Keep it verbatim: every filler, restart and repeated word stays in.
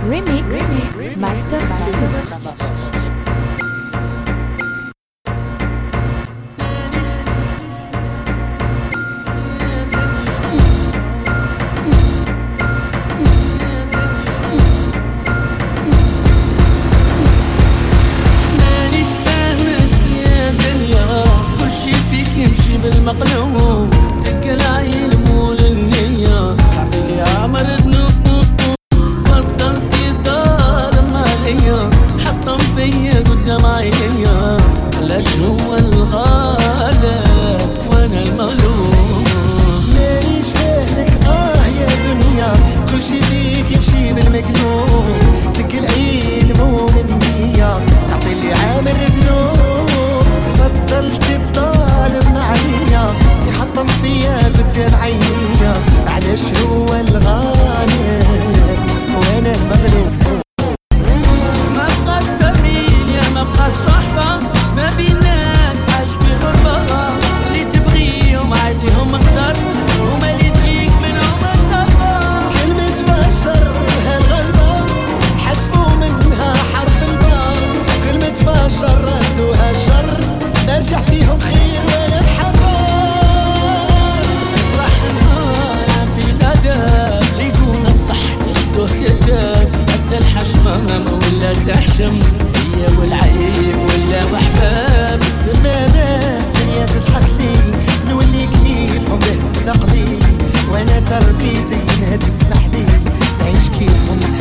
Remix, Remix Master T. يمشي بالمقلوب دق العين مو للنية تعطيلي عمر ذنوب بطلت الظالم عليا حطم فيا قدام عينيا علاش هو الغالب وانا المغلوب مانيش فاهمك اه يا دنيا كل شي فيك يمشي بالمقلوب دق العين مو للنية تعطيلي عامر ذنوب بطلت الظالم عليا يحطم فيا قدام عينيا علاش هو الغالب وانا المغلوب ما بقات فاميليا ما بقات صحبة ما بين ناس عايش في غربة اللي تبغيهم عاديهم اقدر هما اللي تجيك منهم الضربة كلمة بشر هالغلبة حذفوا منها حرف الباء كلمة بشر ردوها شر نرجع فيهم خير ولا بحرار راح نهار في الأدب اللي يقول الصح يردوه كذاب حتى الحشمة ولا تحشم هي والعيب ولا وحباب تسمى الدنيا تضحك لي نولي كيفهم باه تسلق لي وانا تربيتي انها تسمح لي نعيش كيفهم